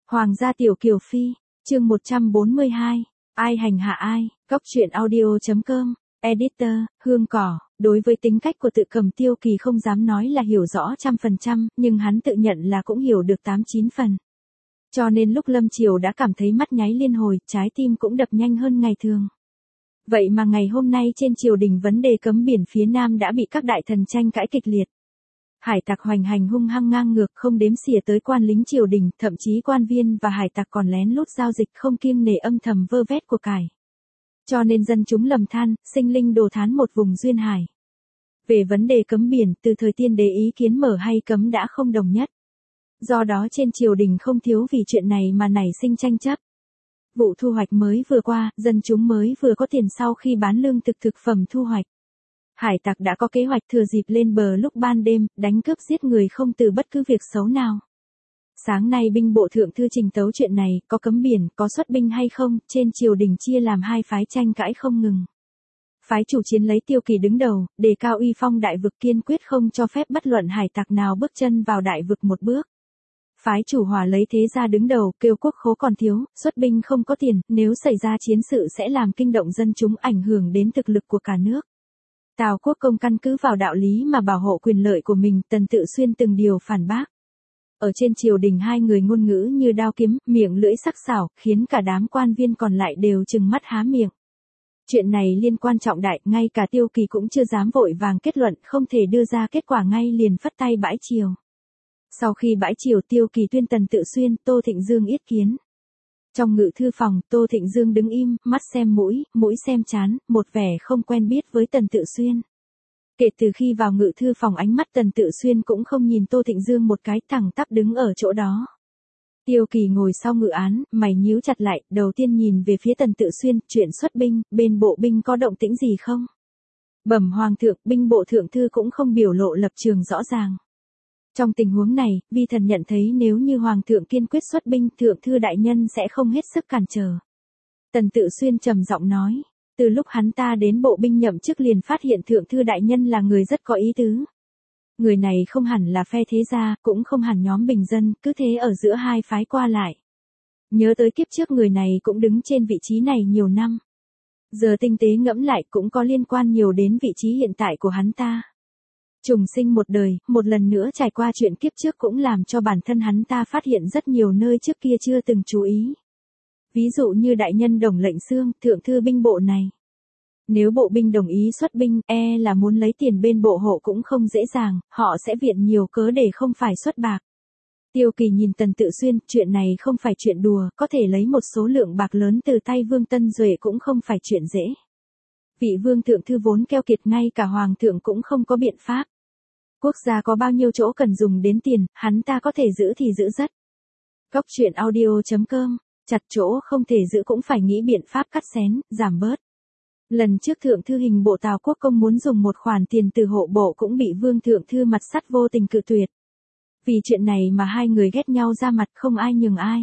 Hoàng gia tiểu kiều phi, chương 142, ai hành hạ ai, góc truyện audio.com, editor, Hương Cỏ. Đối với tính cách của Tự Cầm, Tiêu Kỳ không dám nói là hiểu rõ 100%, nhưng hắn tự nhận là cũng hiểu được 8-9 phần. Cho nên lúc lâm chiều đã cảm thấy mắt nháy liên hồi, trái tim cũng đập nhanh hơn ngày thường. Vậy mà ngày hôm nay trên triều đình vấn đề cấm biển phía Nam đã bị các đại thần tranh cãi kịch liệt. Hải tặc hoành hành hung hăng ngang ngược, không đếm xỉa tới quan lính triều đình, thậm chí quan viên và hải tặc còn lén lút giao dịch không kiêng nể, âm thầm vơ vét của cải. Cho nên dân chúng lầm than, sinh linh đồ thán một vùng duyên hải. Về vấn đề cấm biển, từ thời tiên đế ý kiến mở hay cấm đã không đồng nhất. Do đó trên triều đình không thiếu vì chuyện này mà nảy sinh tranh chấp. Vụ thu hoạch mới vừa qua, dân chúng mới vừa có tiền sau khi bán lương thực thực phẩm thu hoạch. Hải tặc đã có kế hoạch thừa dịp lên bờ lúc ban đêm, đánh cướp giết người không từ bất cứ việc xấu nào. Sáng nay binh bộ thượng thư trình tấu chuyện này, có cấm biển, có xuất binh hay không, trên triều đình chia làm hai phái tranh cãi không ngừng. Phái chủ chiến lấy Tiêu Kỳ đứng đầu, đề cao uy phong đại vực, kiên quyết không cho phép bất luận hải tặc nào bước chân vào đại vực một bước. Phái chủ hòa lấy Thế Gia đứng đầu, kêu quốc khố còn thiếu, xuất binh không có tiền, nếu xảy ra chiến sự sẽ làm kinh động dân chúng, ảnh hưởng đến thực lực của cả nước. Tào Quốc Công căn cứ vào đạo lý mà bảo hộ quyền lợi của mình, Tần Tự Xuyên từng điều phản bác. Ở trên triều đình hai người ngôn ngữ như đao kiếm, miệng lưỡi sắc sảo, khiến cả đám quan viên còn lại đều trừng mắt há miệng. Chuyện này liên quan trọng đại, ngay cả Tiêu Kỳ cũng chưa dám vội vàng kết luận, không thể đưa ra kết quả ngay liền phất tay bãi triều. Sau khi bãi triều, Tiêu Kỳ tuyên Tần Tự Xuyên, Tô Thịnh Dương yết kiến. Trong ngự thư phòng, Tô Thịnh Dương đứng im, mắt xem mũi, mũi xem trán, một vẻ không quen biết với Tần Tự Xuyên. Kể từ khi vào ngự thư phòng, ánh mắt Tần Tự Xuyên cũng không nhìn Tô Thịnh Dương một cái, thẳng tắp đứng ở chỗ đó. Tiêu Kỳ ngồi sau ngự án, mày nhíu chặt lại, đầu tiên nhìn về phía Tần Tự Xuyên, chuyện xuất binh, bên bộ binh có động tĩnh gì không? Bẩm Hoàng thượng, binh bộ thượng thư cũng không biểu lộ lập trường rõ ràng. Trong tình huống này, vi thần nhận thấy nếu như Hoàng thượng kiên quyết xuất binh, thượng thư đại nhân sẽ không hết sức cản trở. Tần Tự Xuyên trầm giọng nói, từ lúc hắn ta đến bộ binh nhậm chức liền phát hiện thượng thư đại nhân là người rất có ý tứ. Người này không hẳn là phe Thế Gia, cũng không hẳn nhóm bình dân, cứ thế ở giữa hai phái qua lại. Nhớ tới kiếp trước người này cũng đứng trên vị trí này nhiều năm. Giờ tinh tế ngẫm lại cũng có liên quan nhiều đến vị trí hiện tại của hắn ta. Trùng sinh một đời, một lần nữa trải qua chuyện kiếp trước cũng làm cho bản thân hắn ta phát hiện rất nhiều nơi trước kia chưa từng chú ý. Ví dụ như đại nhân Đồng Lệnh Xương, thượng thư binh bộ này. Nếu bộ binh đồng ý xuất binh, là muốn lấy tiền bên bộ hộ cũng không dễ dàng, họ sẽ viện nhiều cớ để không phải xuất bạc. Tiêu Kỳ nhìn Tần Tự Xuyên, chuyện này không phải chuyện đùa, có thể lấy một số lượng bạc lớn từ tay Vương Tân Duệ cũng không phải chuyện dễ. Vị Vương thượng thư vốn keo kiệt, ngay cả Hoàng thượng cũng không có biện pháp. Quốc gia có bao nhiêu chỗ cần dùng đến tiền, hắn ta có thể giữ thì giữ rất. Góc truyện audio.com, chặt chỗ không thể giữ cũng phải nghĩ biện pháp cắt xén, giảm bớt. Lần trước thượng thư hình bộ Tào Quốc Công muốn dùng một khoản tiền từ hộ bộ cũng bị Vương thượng thư mặt sắt vô tình cự tuyệt. Vì chuyện này mà hai người ghét nhau ra mặt, không ai nhường ai.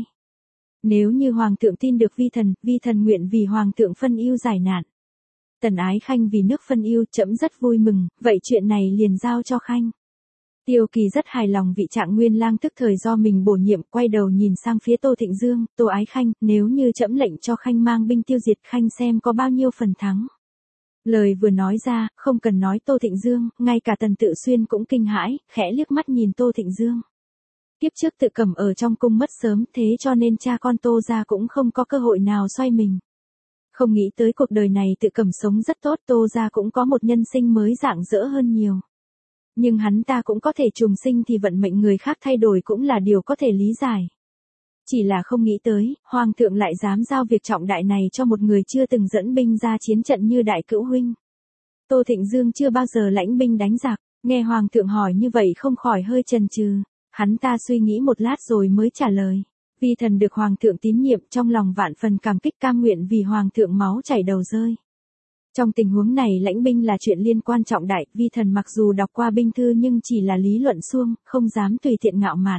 Nếu như Hoàng thượng tin được vi thần nguyện vì Hoàng thượng phân ưu giải nạn. Tần Ái Khanh vì nước phân ưu, trẫm rất vui mừng, vậy chuyện này liền giao cho Khanh. Tiêu Kỳ rất hài lòng vị Trạng Nguyên lang tức thời do mình bổ nhiệm, quay đầu nhìn sang phía Tô Thịnh Dương, Tô Ái Khanh, nếu như trẫm lệnh cho Khanh mang binh tiêu diệt Khanh xem có bao nhiêu phần thắng. Lời vừa nói ra, không cần nói Tô Thịnh Dương, ngay cả Tần Tự Xuyên cũng kinh hãi, khẽ liếc mắt nhìn Tô Thịnh Dương. Kiếp trước Tự Cầm ở trong cung mất sớm, thế cho nên cha con Tô gia cũng không có cơ hội nào xoay mình. Không nghĩ tới cuộc đời này Tự Cầm sống rất tốt, Tô gia cũng có một nhân sinh mới rạng rỡ hơn nhiều. Nhưng hắn ta cũng có thể trùng sinh thì vận mệnh người khác thay đổi cũng là điều có thể lý giải. Chỉ là không nghĩ tới, Hoàng thượng lại dám giao việc trọng đại này cho một người chưa từng dẫn binh ra chiến trận như Đại Cữu huynh. Tô Thịnh Dương chưa bao giờ lãnh binh đánh giặc, nghe Hoàng thượng hỏi như vậy không khỏi hơi chần chừ. Hắn ta suy nghĩ một lát rồi mới trả lời. Vi thần được Hoàng thượng tín nhiệm, trong lòng vạn phần cảm kích, cam nguyện vì Hoàng thượng máu chảy đầu rơi. Trong tình huống này lãnh binh là chuyện liên quan trọng đại, vi thần mặc dù đọc qua binh thư nhưng chỉ là lý luận suông, không dám tùy tiện ngạo mạn.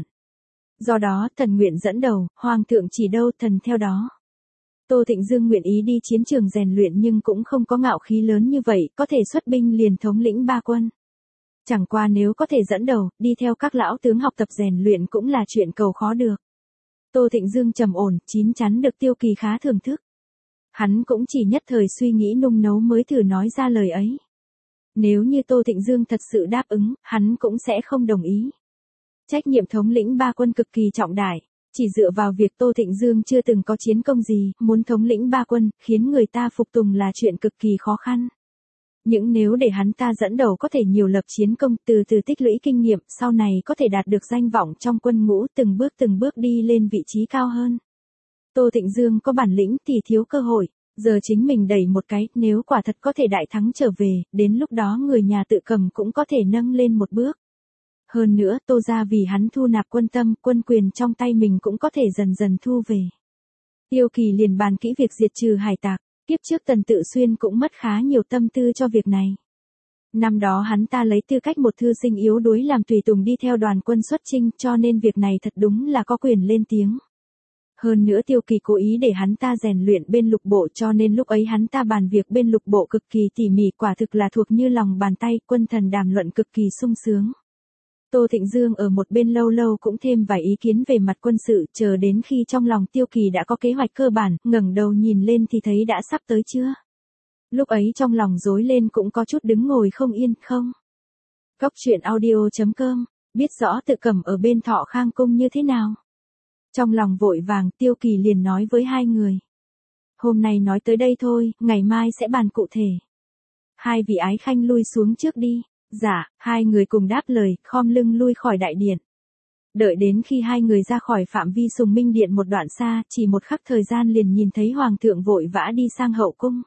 Do đó, thần nguyện dẫn đầu, Hoàng thượng chỉ đâu thần theo đó. Tô Thịnh Dương nguyện ý đi chiến trường rèn luyện nhưng cũng không có ngạo khí lớn như vậy, có thể xuất binh liền thống lĩnh ba quân. Chẳng qua nếu có thể dẫn đầu, đi theo các lão tướng học tập rèn luyện cũng là chuyện cầu khó được. Tô Thịnh Dương trầm ổn, chín chắn được Tiêu Kỳ khá thưởng thức. Hắn cũng chỉ nhất thời suy nghĩ nung nấu mới thử nói ra lời ấy. Nếu như Tô Thịnh Dương thật sự đáp ứng, hắn cũng sẽ không đồng ý. Trách nhiệm thống lĩnh ba quân cực kỳ trọng đại, chỉ dựa vào việc Tô Thịnh Dương chưa từng có chiến công gì, muốn thống lĩnh ba quân, khiến người ta phục tùng là chuyện cực kỳ khó khăn. Những nếu để hắn ta dẫn đầu có thể nhiều lập chiến công, từ từ tích lũy kinh nghiệm, sau này có thể đạt được danh vọng trong quân ngũ, từng bước đi lên vị trí cao hơn. Tô Thịnh Dương có bản lĩnh thì thiếu cơ hội, giờ chính mình đẩy một cái, nếu quả thật có thể đại thắng trở về, đến lúc đó người nhà Tự Cầm cũng có thể nâng lên một bước. Hơn nữa, Tô gia vì hắn thu nạp quân tâm, quân quyền trong tay mình cũng có thể dần dần thu về. Tiêu Kỳ liền bàn kỹ việc diệt trừ hải tặc, kiếp trước Tần Tự Xuyên cũng mất khá nhiều tâm tư cho việc này. Năm đó hắn ta lấy tư cách một thư sinh yếu đuối làm tùy tùng đi theo đoàn quân xuất chinh, cho nên việc này thật đúng là có quyền lên tiếng. Hơn nữa Tiêu Kỳ cố ý để hắn ta rèn luyện bên lục bộ, cho nên lúc ấy hắn ta bàn việc bên lục bộ cực kỳ tỉ mỉ, quả thực là thuộc như lòng bàn tay, quân thần đàm luận cực kỳ sung sướng. Tô Thịnh Dương ở một bên lâu lâu cũng thêm vài ý kiến về mặt quân sự, chờ đến khi trong lòng Tiêu Kỳ đã có kế hoạch cơ bản, ngẩng đầu nhìn lên thì thấy đã sắp tới chưa. Lúc ấy trong lòng rối lên cũng có chút đứng ngồi không yên, không. Cóc truyện audio.com, biết rõ Tự Cầm ở bên Thọ Khang cung như thế nào. Trong lòng vội vàng, Tiêu Kỳ liền nói với hai người. Hôm nay nói tới đây thôi, ngày mai sẽ bàn cụ thể. Hai vị ái khanh lui xuống trước đi. Dạ, hai người cùng đáp lời, khom lưng lui khỏi đại điện. Đợi đến khi hai người ra khỏi phạm vi Sùng Minh Điện một đoạn xa, chỉ một khắc thời gian liền nhìn thấy Hoàng thượng vội vã đi sang hậu cung.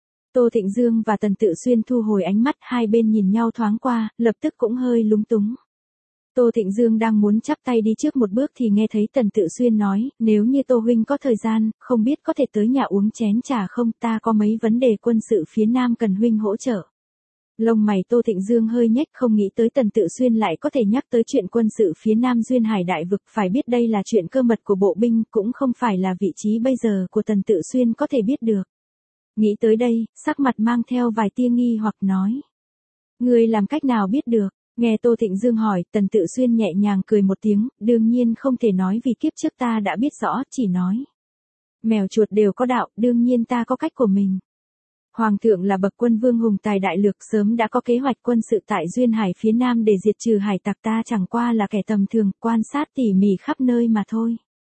Tô Thịnh Dương và Tần Tự Xuyên thu hồi ánh mắt, hai bên nhìn nhau thoáng qua, lập tức cũng hơi lúng túng. Tô Thịnh Dương đang muốn chắp tay đi trước một bước thì nghe thấy Tần Tự Xuyên nói, nếu như Tô huynh có thời gian, không biết có thể tới nhà uống chén trà không, ta có mấy vấn đề quân sự phía Nam cần huynh hỗ trợ. Lông mày Tô Thịnh Dương hơi nhếch, không nghĩ tới Tần Tự Xuyên lại có thể nhắc tới chuyện quân sự phía Nam Duyên Hải đại vực, phải biết đây là chuyện cơ mật của bộ binh, cũng không phải là vị trí bây giờ của Tần Tự Xuyên có thể biết được. Nghĩ tới đây, sắc mặt mang theo vài tia nghi hoặc nói. Ngươi làm cách nào biết được? Nghe Tô Thịnh Dương hỏi, Tần Tự Xuyên nhẹ nhàng cười một tiếng, đương nhiên không thể nói vì kiếp trước ta đã biết rõ, chỉ nói. Mèo chuột đều có đạo, đương nhiên ta có cách của mình. Hoàng thượng là bậc quân vương hùng tài đại lược, sớm đã có kế hoạch quân sự tại Duyên Hải phía Nam để diệt trừ hải tặc, ta chẳng qua là kẻ tầm thường, quan sát tỉ mỉ khắp nơi mà thôi.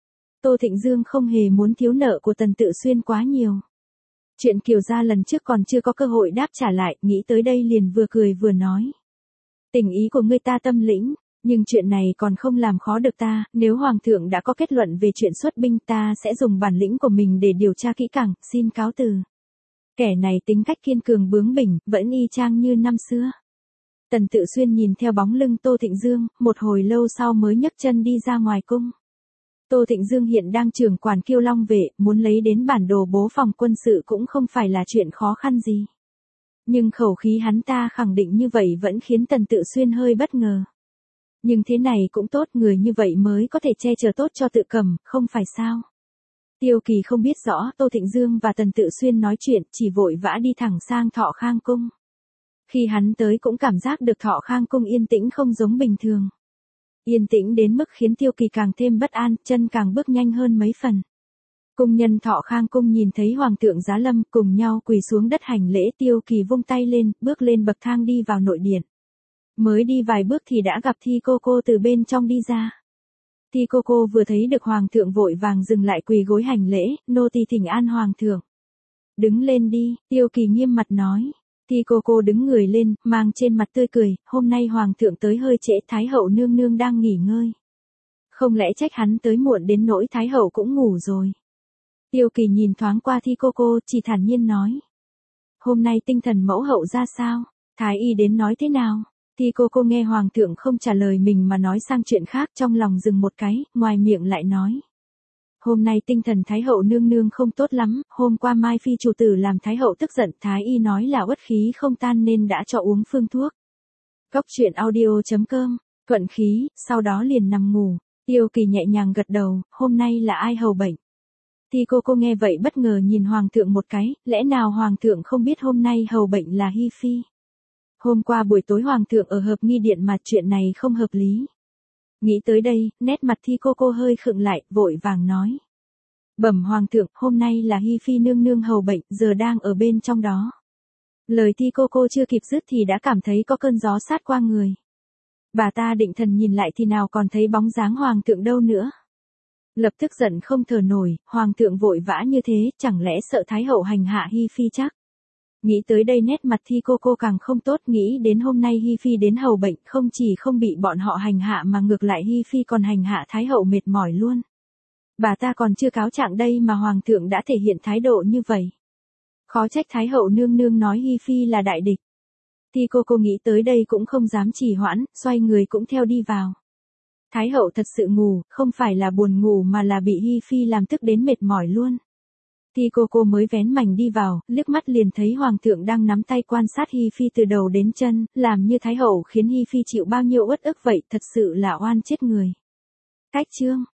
Tô Thịnh Dương không hề muốn thiếu nợ của Tần Tự Xuyên quá nhiều. Chuyện Kiều gia lần trước còn chưa có cơ hội đáp trả lại, nghĩ tới đây liền vừa cười vừa nói. Tình ý của ngươi ta tâm lĩnh, nhưng chuyện này còn không làm khó được ta, nếu Hoàng thượng đã có kết luận về chuyện xuất binh ta sẽ dùng bản lĩnh của mình để điều tra kỹ càng, xin cáo từ. Kẻ này tính cách kiên cường bướng bỉnh, vẫn y chang như năm xưa. Tần Tự Xuyên nhìn theo bóng lưng Tô Thịnh Dương, một hồi lâu sau mới nhấc chân đi ra ngoài cung. Tô Thịnh Dương hiện đang trưởng quản Kiêu Long vệ, muốn lấy đến bản đồ bố phòng quân sự cũng không phải là chuyện khó khăn gì. Nhưng khẩu khí hắn ta khẳng định như vậy vẫn khiến Tần Tự Xuyên hơi bất ngờ. Nhưng thế này cũng tốt, người như vậy mới có thể che chở tốt cho Tự Cầm, không phải sao? Tiêu Kỳ không biết rõ Tô Thịnh Dương và Tần Tự Xuyên nói chuyện, chỉ vội vã đi thẳng sang Thọ Khang cung. Khi hắn tới cũng cảm giác được Thọ Khang cung yên tĩnh không giống bình thường. Yên tĩnh đến mức khiến Tiêu Kỳ càng thêm bất an, chân càng bước nhanh hơn mấy phần. Cung nhân Thọ Khang cung nhìn thấy Hoàng thượng giá lâm, cùng nhau quỳ xuống đất hành lễ. Tiêu Kỳ vung tay lên, bước lên bậc thang đi vào nội điện. Mới đi vài bước thì đã gặp Thi Cô Cô từ bên trong đi ra. Thi Cô Cô vừa thấy được Hoàng thượng vội vàng dừng lại quỳ gối hành lễ, nô tỳ thỉnh an Hoàng thượng. Đứng lên đi, Tiêu Kỳ nghiêm mặt nói. Thi Cô Cô đứng người lên, mang trên mặt tươi cười, hôm nay Hoàng thượng tới hơi trễ, Thái hậu nương nương đang nghỉ ngơi. Không lẽ trách hắn tới muộn đến nỗi Thái hậu cũng ngủ rồi. Tiêu Kỳ nhìn thoáng qua Thi Cô Cô, chỉ thản nhiên nói. Hôm nay tinh thần mẫu hậu ra sao? Thái y đến nói thế nào? Thi Cô Cô nghe Hoàng thượng không trả lời mình mà nói sang chuyện khác, trong lòng dừng một cái, ngoài miệng lại nói. Hôm nay tinh thần Thái hậu nương nương không tốt lắm, hôm qua Mai Phi chủ tử làm Thái hậu tức giận, Thái y nói là uất khí không tan nên đã cho uống phương thuốc. Cóc truyện audio.com, thuận khí, sau đó liền nằm ngủ. Tiêu Kỳ nhẹ nhàng gật đầu, hôm nay là ai hầu bệnh? Thi Cô Cô nghe vậy bất ngờ nhìn Hoàng thượng một cái, lẽ nào Hoàng thượng không biết hôm nay hầu bệnh là Hi Phi? Hôm qua buổi tối Hoàng thượng ở hợp nghi điện mà chuyện này không hợp lý. Nghĩ tới đây, nét mặt Thi cô hơi khựng lại, vội vàng nói. Bẩm hoàng thượng, hôm nay là Hi Phi nương nương hầu bệnh, giờ đang ở bên trong đó. Lời Thi cô chưa kịp dứt thì đã cảm thấy có cơn gió sát qua người. Bà ta định thần nhìn lại thì nào còn thấy bóng dáng hoàng thượng đâu nữa. Lập tức giận không thở nổi, hoàng thượng vội vã như thế, chẳng lẽ sợ thái hậu hành hạ Hi Phi chắc. Nghĩ tới đây nét mặt Thi cô càng không tốt, nghĩ đến hôm nay Hi Phi đến hầu bệnh, không chỉ không bị bọn họ hành hạ mà ngược lại Hi Phi còn hành hạ thái hậu mệt mỏi luôn. Bà ta còn chưa cáo trạng đây mà hoàng thượng đã thể hiện thái độ như vậy. Khó trách thái hậu nương nương nói Hi Phi là đại địch. Thi cô nghĩ tới đây cũng không dám trì hoãn, xoay người cũng theo đi vào. Thái hậu thật sự ngủ, không phải là buồn ngủ mà là bị Hi Phi làm tức đến mệt mỏi luôn. Thi cô mới vén mành đi vào, liếc mắt liền thấy hoàng thượng đang nắm tay quan sát Hi Phi từ đầu đến chân, làm như thái hậu khiến Hi Phi chịu bao nhiêu uất ức vậy, thật sự là oan chết người. Cách chương